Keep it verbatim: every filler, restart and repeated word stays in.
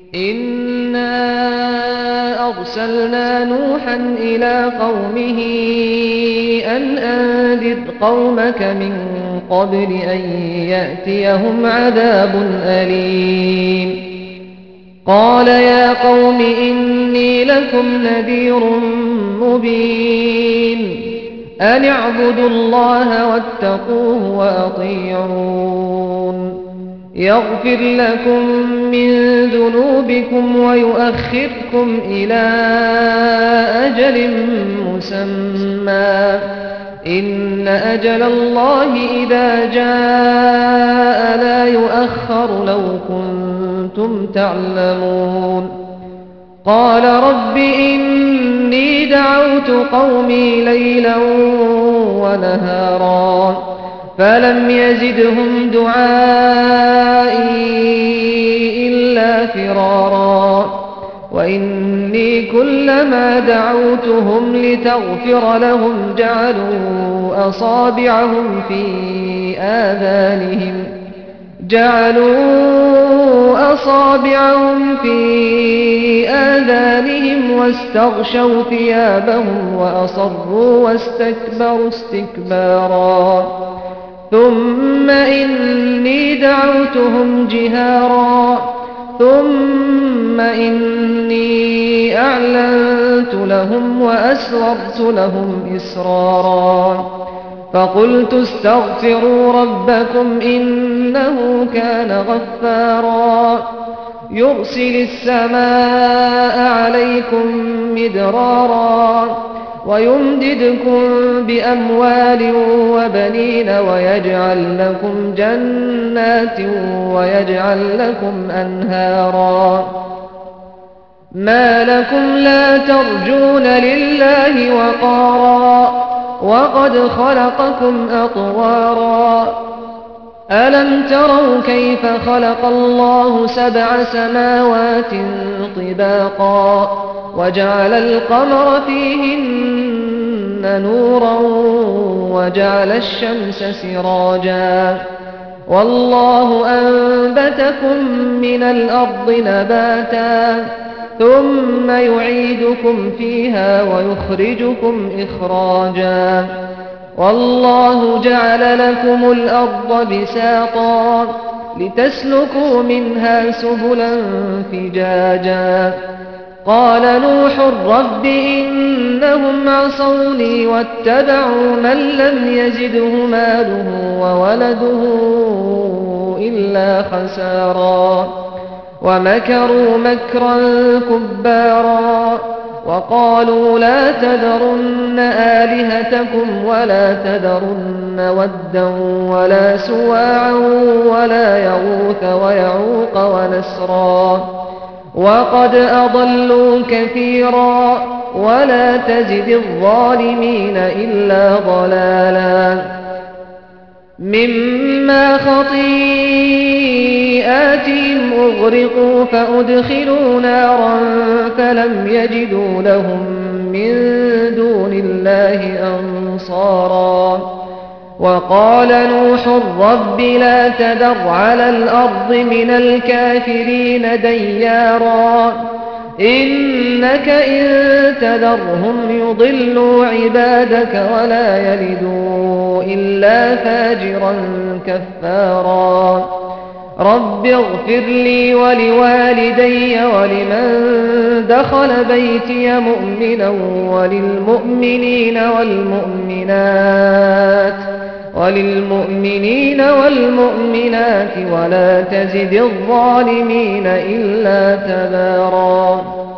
إنا أرسلنا نوحا إلى قومه أن أنذر قومك من قبل أن يأتيهم عذاب أليم قال يا قوم إني لكم نذير مبين أن اعبدوا الله واتقوه وأطيعون يغفر لكم من ذنوبكم ويؤخركم إلى أجل مسمى إن أجل الله إذا جاء لا يؤخر لو كنتم تعلمون قال رب إني دعوت قومي ليلا ونهارا فلم يزدهم دعائي إلا فرارا وإني كلما دعوتهم لتغفر لهم جعلوا أصابعهم في آذانهم جعلوا أصابعهم في آذانهم واستغشوا ثيابهم وأصروا واستكبروا استكبارا ثم إني دعوتهم جهارا ثم إني أعلنت لهم وأسررت لهم إسرارا فقلت استغفروا ربكم إنه كان غفارا يرسل السماء عليكم مدرارا ويمددكم بأموال وبنين ويجعل لكم جنات ويجعل لكم أنهارا ما لكم لا ترجون لله وقارا وقد خلقكم أطوارا ألم تروا كيف خلق الله سبع سماوات طباقا وجعل القمر فيهن نورا وجعل الشمس سراجا والله أنبتكم من الأرض نباتا ثم يعيدكم فيها ويخرجكم إخراجا والله جعل لكم الأرض بساطا لتسلكوا منها سبلا فجاجا قال نوح رب إنهم عصوني واتبعوا من لم يزده ماله وولده إلا خسارا ومكروا مكرا كبارا وقالوا لا تذرن آلهتكم ولا تذرن ودا ولا سواعا ولا يغوث ويعوق ونسرا وقد أضلوا كثيرا ولا تزد الظالمين إلا ضلالا مما خطيئاتهم أغرقوا فأدخلوا نارا فلم يجدوا لهم من دون الله أنصارا وقال نوح رب لا تذر على الأرض من الكافرين ديارا إنك إن تذرهم يضلوا عبادك ولا يلدوا إلا فاجرا كفارا رب اغفر لي ولوالدي ولمن دخل بيتي مؤمنا وللمؤمنين والمؤمنات وللمؤمنين والمؤمنات ولا تزد الظالمين إلا تبارا